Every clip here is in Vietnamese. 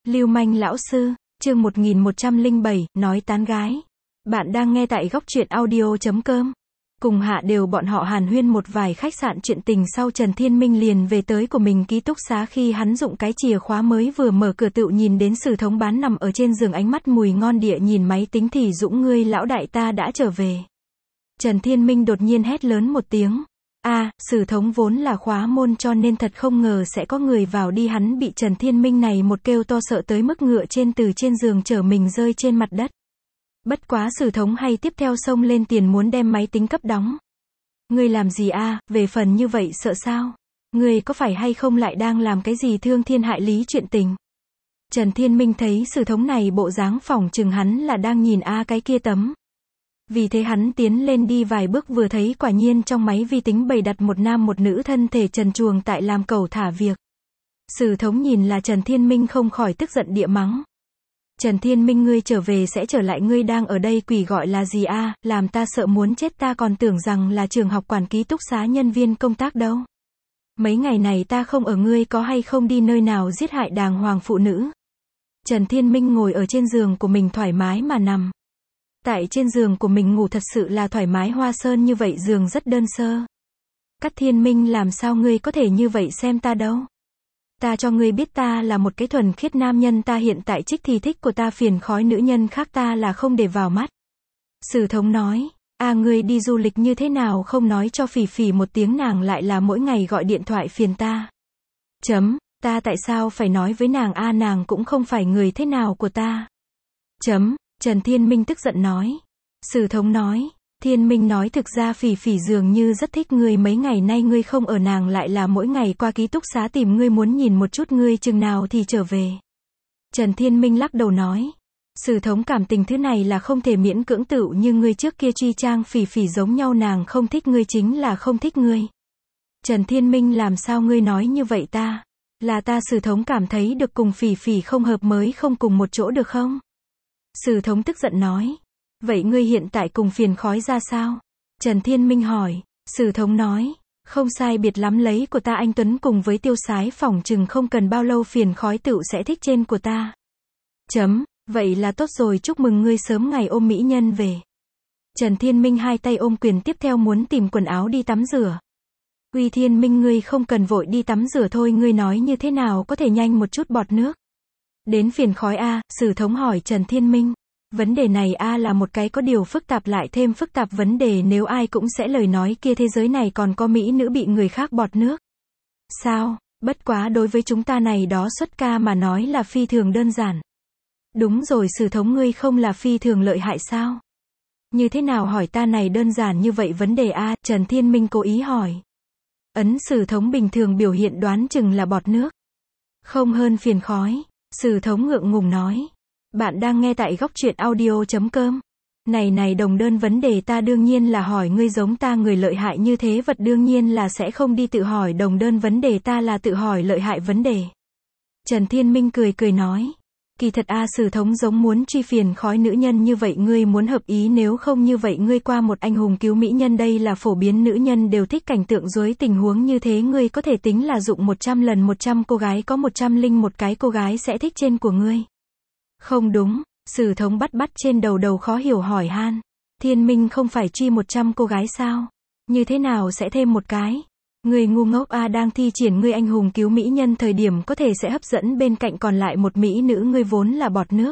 Lưu manh lão sư, chương 1107, nói tán gái. Bạn đang nghe tại góc truyện audio.com. Cùng Hạ Đều bọn họ hàn huyên một vài khách sạn chuyện tình sau Trần Thiên Minh liền về tới của mình ký túc xá khi hắn dụng cái chìa khóa mới vừa mở cửa tựu nhìn đến Sử Thống Bán nằm ở trên giường ánh mắt mùi ngon địa nhìn máy tính thì Dũng ngươi lão đại ta đã trở về. Trần Thiên Minh đột nhiên hét lớn một tiếng. Sử Thống vốn là khóa môn cho nên thật không ngờ sẽ có người vào đi hắn bị Trần Thiên Minh này một kêu to sợ tới mức ngựa từ trên giường chở mình rơi trên mặt đất. Bất quá Sử Thống hay tiếp theo xông lên tiền muốn đem máy tính cấp đóng. Ngươi làm gì về phần như vậy sợ sao? Ngươi có phải hay không lại đang làm cái gì thương thiên hại lý chuyện tình? Trần Thiên Minh thấy Sử Thống này bộ dáng phỏng chừng hắn là đang nhìn cái kia tấm. Vì thế hắn tiến lên đi vài bước vừa thấy quả nhiên trong máy vi tính bày đặt một nam một nữ thân thể trần truồng tại làm cẩu thả việc. Sử Thống nhìn là Trần Thiên Minh không khỏi tức giận địa mắng. Trần Thiên Minh ngươi trở về sẽ trở lại ngươi đang ở đây quỷ gọi là gì làm ta sợ muốn chết ta còn tưởng rằng là trường học quản ký túc xá nhân viên công tác đâu. Mấy ngày này ta không ở ngươi có hay không đi nơi nào giết hại đàng hoàng phụ nữ. Trần Thiên Minh ngồi ở trên giường của mình thoải mái mà nằm. Tại trên giường của mình ngủ thật sự là thoải mái hoa sơn như vậy giường rất đơn sơ. Cát Thiên Minh làm sao ngươi có thể như vậy xem ta đâu. Ta cho ngươi biết ta là một cái thuần khiết nam nhân ta hiện tại trích thì thích của ta phiền khói nữ nhân khác ta là không để vào mắt. Sử Thống nói, ngươi đi du lịch như thế nào không nói cho Phỉ Phỉ một tiếng nàng lại là mỗi ngày gọi điện thoại phiền ta. Ta tại sao phải nói với nàng nàng cũng không phải người thế nào của ta. Trần Thiên Minh tức giận nói. Sử Thống nói, Thiên Minh nói thực ra Phỉ Phỉ dường như rất thích ngươi mấy ngày nay ngươi không ở nàng lại là mỗi ngày qua ký túc xá tìm ngươi muốn nhìn một chút ngươi chừng nào thì trở về. Trần Thiên Minh lắc đầu nói. Sử Thống cảm tình thứ này là không thể miễn cưỡng tựu như ngươi trước kia truy trang Phỉ Phỉ giống nhau nàng không thích ngươi chính là không thích ngươi. Trần Thiên Minh làm sao ngươi nói như vậy ta? Là ta Sử Thống cảm thấy được cùng Phỉ Phỉ không hợp mới không cùng một chỗ được không? Sử Thống tức giận nói. Vậy ngươi hiện tại cùng phiền khói ra sao? Trần Thiên Minh hỏi. Sử Thống nói. Không sai biệt lắm lấy của ta anh Tuấn cùng với Tiêu Sái phỏng chừng không cần bao lâu phiền khói tựu sẽ thích trên của ta. Vậy là tốt rồi chúc mừng ngươi sớm ngày ôm mỹ nhân về. Trần Thiên Minh hai tay ôm quyền tiếp theo muốn tìm quần áo đi tắm rửa. Uy Thiên Minh ngươi không cần vội đi tắm rửa thôi ngươi nói như thế nào có thể nhanh một chút bọt nước. Đến phiền khói Sử Thống hỏi Trần Thiên Minh. Vấn đề này là một cái có điều phức tạp lại thêm phức tạp vấn đề nếu ai cũng sẽ lời nói kia thế giới này còn có mỹ nữ bị người khác bọt nước. Sao, bất quá đối với chúng ta này đó xuất ca mà nói là phi thường đơn giản. Đúng rồi Sử Thống ngươi không là phi thường lợi hại sao? Như thế nào hỏi ta này đơn giản như vậy vấn đề Trần Thiên Minh cố ý hỏi. Sử Thống bình thường biểu hiện đoán chừng là bọt nước. Không hơn phiền khói. Sử Thống ngượng ngùng nói. Bạn đang nghe tại góc truyện audio.com. Này đồng đơn vấn đề ta đương nhiên là hỏi ngươi giống ta người lợi hại như thế vật đương nhiên là sẽ không đi tự hỏi đồng đơn vấn đề ta là tự hỏi lợi hại vấn đề. Trần Thiên Minh cười nói. Kỳ thật Sử Thống giống muốn truy phiền khói nữ nhân như vậy ngươi muốn hợp ý nếu không như vậy ngươi qua một anh hùng cứu mỹ nhân đây là phổ biến nữ nhân đều thích cảnh tượng dưới tình huống như thế ngươi có thể tính là dụng 100 lần 100 cô gái có 101 cái cô gái sẽ thích trên của ngươi. Không đúng, Sử Thống bắt trên đầu khó hiểu hỏi han. Thiên Minh không phải truy 100 cô gái sao? Như thế nào sẽ thêm một cái? Người ngu ngốc đang thi triển ngươi anh hùng cứu mỹ nhân thời điểm có thể sẽ hấp dẫn bên cạnh còn lại một mỹ nữ ngươi vốn là bọt nước.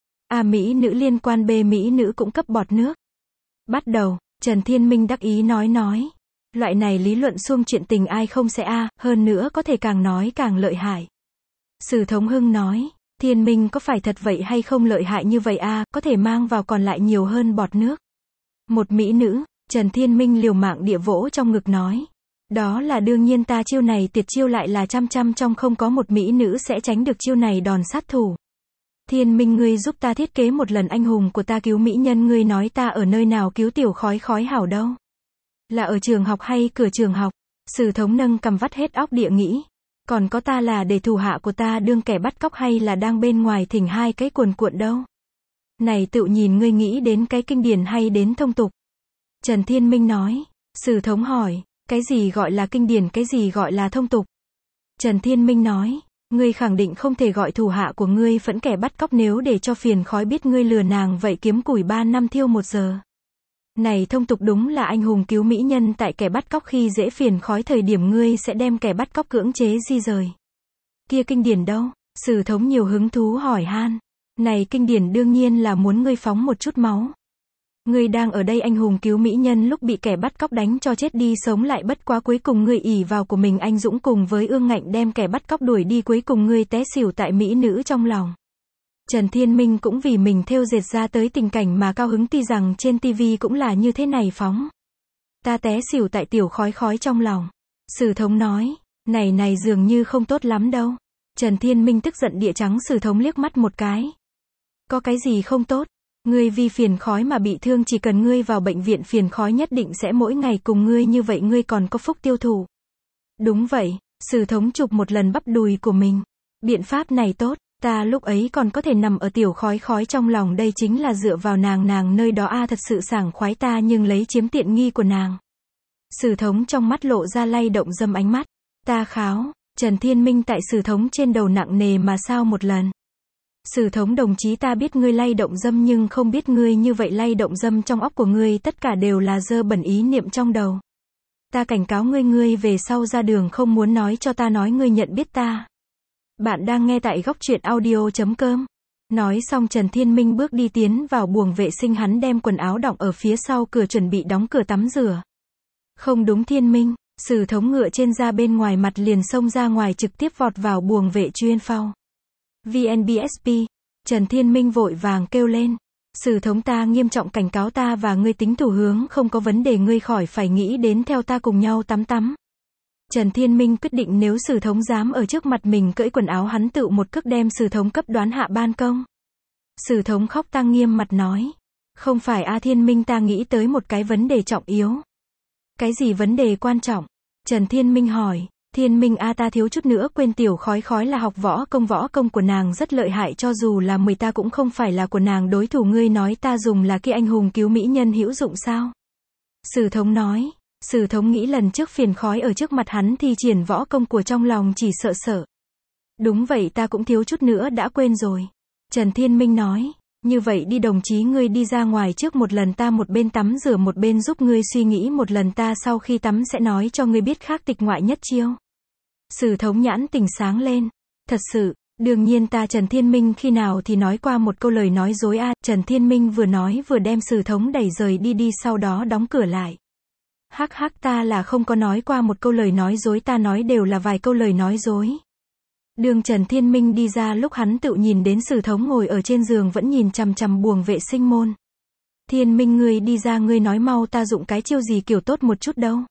Mỹ nữ liên quan B mỹ nữ cũng cấp bọt nước. Bắt đầu, Trần Thiên Minh đắc ý nói. Loại này lý luận xuông chuyện tình ai không sẽ hơn nữa có thể càng nói càng lợi hại. Sử Thống hưng nói. Thiên Minh có phải thật vậy hay không lợi hại như vậy có thể mang vào còn lại nhiều hơn bọt nước. Một mỹ nữ, Trần Thiên Minh liều mạng địa vỗ trong ngực nói. Đó là đương nhiên ta chiêu này tuyệt chiêu lại là trăm trong không có một mỹ nữ sẽ tránh được chiêu này đòn sát thủ. Thiên Minh ngươi giúp ta thiết kế một lần anh hùng của ta cứu mỹ nhân ngươi nói ta ở nơi nào cứu tiểu khói hảo đâu. Là ở trường học hay cửa trường học? Sử Thống nâng cầm vắt hết óc địa nghĩ. Còn có ta là để thủ hạ của ta đương kẻ bắt cóc hay là đang bên ngoài thỉnh hai cái cuộn đâu. Này tự nhìn ngươi nghĩ đến cái kinh điển hay đến thông tục. Trần Thiên Minh nói. Sử Thống hỏi. Cái gì gọi là kinh điển cái gì gọi là thông tục? Trần Thiên Minh nói. Ngươi khẳng định không thể gọi thủ hạ của ngươi phẫn kẻ bắt cóc nếu để cho phiền khói biết ngươi lừa nàng vậy kiếm củi 3 năm thiêu 1 giờ. Này thông tục đúng là anh hùng cứu mỹ nhân tại kẻ bắt cóc khi dễ phiền khói thời điểm ngươi sẽ đem kẻ bắt cóc cưỡng chế di rời. Kia kinh điển đâu? Sử thống nhiều hứng thú hỏi han. Này kinh điển đương nhiên là muốn ngươi phóng một chút máu. Ngươi đang ở đây anh hùng cứu mỹ nhân lúc bị kẻ bắt cóc đánh cho chết đi sống lại bất quá cuối cùng ngươi ỷ vào của mình anh dũng cùng với ương ngạnh đem kẻ bắt cóc đuổi đi cuối cùng ngươi té xỉu tại mỹ nữ trong lòng. Trần Thiên Minh cũng vì mình thêu dệt ra tới tình cảnh mà cao hứng tuy rằng trên tivi cũng là như thế này phóng. Ta té xỉu tại tiểu khói khói trong lòng. Sử thống nói, này dường như không tốt lắm đâu. Trần Thiên Minh tức giận địa trắng Sử thống liếc mắt một cái. Có cái gì không tốt? Ngươi vì phiền khói mà bị thương chỉ cần ngươi vào bệnh viện phiền khói nhất định sẽ mỗi ngày cùng ngươi như vậy ngươi còn có phúc tiêu thụ. Đúng vậy, Sử thống chụp một lần bắp đùi của mình. Biện pháp này tốt, ta lúc ấy còn có thể nằm ở tiểu khói khói trong lòng đây chính là dựa vào nàng nơi đó thật sự sảng khoái ta nhưng lấy chiếm tiện nghi của nàng. Sử thống trong mắt lộ ra lay động dâm ánh mắt. Ta kháo, Trần Thiên Minh tại Sử thống trên đầu nặng nề mà sao một lần. Sử thống đồng chí ta biết ngươi lay động dâm nhưng không biết ngươi như vậy lay động dâm trong óc của ngươi tất cả đều là dơ bẩn ý niệm trong đầu. Ta cảnh cáo ngươi về sau ra đường không muốn nói cho ta nói ngươi nhận biết ta. Bạn đang nghe tại góc truyện audio.com. Nói xong Trần Thiên Minh bước đi tiến vào buồng vệ sinh hắn đem quần áo đọng ở phía sau cửa chuẩn bị đóng cửa tắm rửa. Không đúng Thiên Minh, Sử thống ngựa trên ra bên ngoài mặt liền xông ra ngoài trực tiếp vọt vào buồng vệ chuyên phao. VNBSP, Trần Thiên Minh vội vàng kêu lên. Sử thống ta nghiêm trọng cảnh cáo ta và ngươi tính thủ hướng không có vấn đề ngươi khỏi phải nghĩ đến theo ta cùng nhau tắm. Trần Thiên Minh quyết định nếu Sử thống dám ở trước mặt mình cởi quần áo hắn tự một cước đem Sử thống cấp đoán hạ ban công. Sử thống khóc tang nghiêm mặt nói. Không phải A Thiên Minh ta nghĩ tới một cái vấn đề trọng yếu. Cái gì vấn đề quan trọng? Trần Thiên Minh hỏi. Thiên Minh A ta thiếu chút nữa quên tiểu khói khói là học võ công của nàng rất lợi hại cho dù là 10 ta cũng không phải là của nàng đối thủ ngươi nói ta dùng là kia anh hùng cứu mỹ nhân hữu dụng sao? Sử thống nói. Sử thống nghĩ lần trước phiền khói ở trước mặt hắn thi triển võ công của trong lòng chỉ sợ. Đúng vậy ta cũng thiếu chút nữa đã quên rồi. Trần Thiên Minh nói. Như vậy đi đồng chí ngươi đi ra ngoài trước một lần ta một bên tắm rửa một bên giúp ngươi suy nghĩ một lần ta sau khi tắm sẽ nói cho ngươi biết khác tịch ngoại nhất chiêu. Sử thống nhãn tình sáng lên. Thật sự, đương nhiên ta Trần Thiên Minh khi nào thì nói qua một câu lời nói dối a. Trần Thiên Minh vừa nói vừa đem Sử thống đẩy rời đi sau đó đóng cửa lại. Hắc ta là không có nói qua một câu lời nói dối ta nói đều là vài câu lời nói dối. Đường Trần Thiên Minh đi ra lúc hắn tự nhìn đến Sử thống ngồi ở trên giường vẫn nhìn chằm chằm buồng vệ sinh môn. Thiên Minh ngươi đi ra ngươi nói mau ta dụng cái chiêu gì kiểu tốt một chút đâu.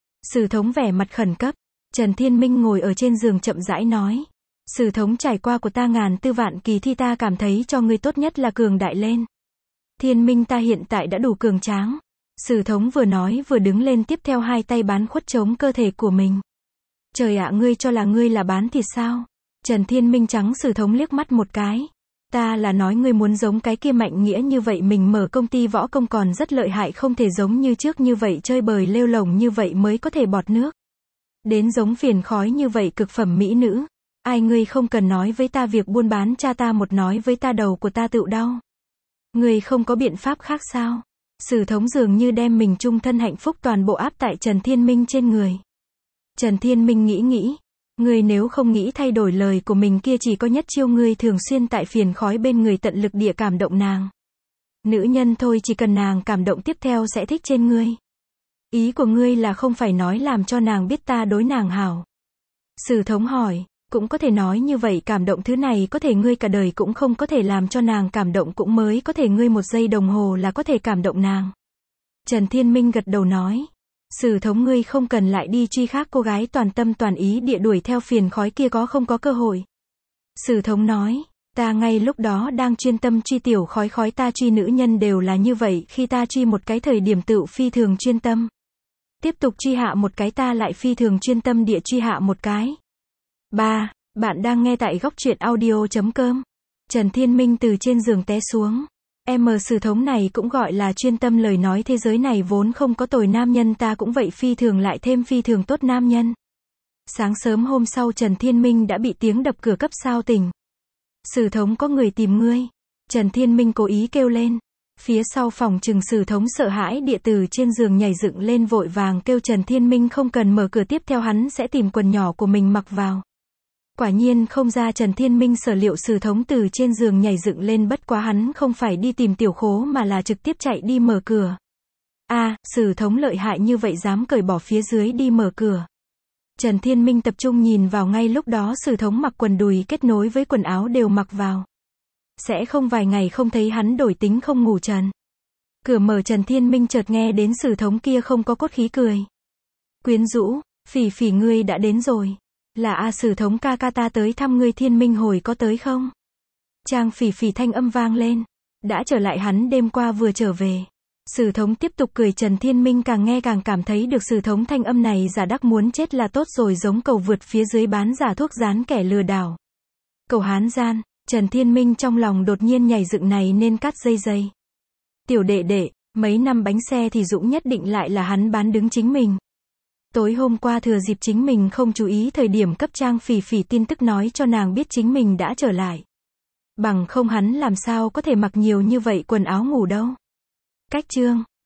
Sử thống vẻ mặt khẩn cấp. Trần Thiên Minh ngồi ở trên giường chậm rãi nói. Sử thống trải qua của ta ngàn tư vạn kỳ thi ta cảm thấy cho ngươi tốt nhất là cường đại lên. Thiên Minh ta hiện tại đã đủ cường tráng. Sử thống vừa nói vừa đứng lên tiếp theo hai tay bán khuất chống cơ thể của mình. Trời ạ ngươi cho là ngươi là bán thịt sao? Trần Thiên Minh trắng Sử thống liếc mắt một cái. Ta là nói ngươi muốn giống cái kia Mạnh Nghĩa như vậy mình mở công ty võ công còn rất lợi hại không thể giống như trước như vậy chơi bời lêu lổng như vậy mới có thể bọt nước. Đến giống phiền khói như vậy cực phẩm mỹ nữ. Ai ngươi không cần nói với ta việc buôn bán cha ta một nói với ta đầu của ta tựu đau. Ngươi không có biện pháp khác sao? Sử thống dường như đem mình chung thân hạnh phúc toàn bộ áp tại Trần Thiên Minh trên người. Trần Thiên Minh nghĩ. Ngươi nếu không nghĩ thay đổi lời của mình kia chỉ có nhất chiêu ngươi thường xuyên tại phiền khói bên người tận lực địa cảm động nàng. Nữ nhân thôi chỉ cần nàng cảm động tiếp theo sẽ thích trên ngươi. Ý của ngươi là không phải nói làm cho nàng biết ta đối nàng hảo. Sử thống hỏi, cũng có thể nói như vậy cảm động thứ này có thể ngươi cả đời cũng không có thể làm cho nàng cảm động cũng mới có thể ngươi 1 giây đồng hồ là có thể cảm động nàng. Trần Thiên Minh gật đầu nói. Sử thống ngươi không cần lại đi truy khác cô gái toàn tâm toàn ý địa đuổi theo phiền khói kia có không có cơ hội. Sử thống nói, ta ngay lúc đó đang chuyên tâm truy tiểu khói khói ta truy nữ nhân đều là như vậy khi ta truy một cái thời điểm tựu phi thường chuyên tâm. Tiếp tục truy hạ một cái ta lại phi thường chuyên tâm địa truy hạ một cái. 3. Bạn đang nghe tại góc truyện audio.com. Trần Thiên Minh từ trên giường té xuống. Sử thống này cũng gọi là chuyên tâm lời nói thế giới này vốn không có tồi nam nhân ta cũng vậy phi thường lại thêm phi thường tốt nam nhân. Sáng sớm hôm sau Trần Thiên Minh đã bị tiếng đập cửa cấp sao tỉnh. Sử thống có người tìm ngươi. Trần Thiên Minh cố ý kêu lên. Phía sau phòng trừng Sử thống sợ hãi địa từ trên giường nhảy dựng lên vội vàng kêu Trần Thiên Minh không cần mở cửa, tiếp theo hắn sẽ tìm quần nhỏ của mình mặc vào. Quả nhiên không ra Trần Thiên Minh sở liệu, Sử thống từ trên giường nhảy dựng lên, bất quá hắn không phải đi tìm tiểu khố mà là trực tiếp chạy đi mở cửa. Sử thống lợi hại như vậy dám cởi bỏ phía dưới đi mở cửa. Trần Thiên Minh tập trung nhìn vào, ngay lúc đó Sử thống mặc quần đùi kết nối với quần áo đều mặc vào. Sẽ không vài ngày không thấy hắn đổi tính không ngủ trần. Cửa mở, Trần Thiên Minh chợt nghe đến Sử thống kia không có cốt khí cười. Quyến rũ, Phỉ Phỉ ngươi đã đến rồi. Là Sử thống ca ca, ta tới thăm ngươi, Thiên Minh hồi có tới không? Trang Phỉ Phỉ thanh âm vang lên. Đã trở lại, hắn đêm qua vừa trở về. Sử thống tiếp tục cười, Trần Thiên Minh càng nghe càng cảm thấy được Sử thống thanh âm này giả đắc muốn chết là tốt rồi, giống cầu vượt phía dưới bán giả thuốc dán kẻ lừa đảo. Cầu hán gian, Trần Thiên Minh trong lòng đột nhiên nhảy dựng, này nên cắt dây. Tiểu đệ đệ, mấy năm bánh xe thì Dũng nhất định lại là hắn bán đứng chính mình. Tối hôm qua thừa dịp chính mình không chú ý thời điểm cấp Trang Phỉ Phỉ tin tức nói cho nàng biết chính mình đã trở lại. Bằng không hắn làm sao có thể mặc nhiều như vậy quần áo ngủ đâu. Cách chương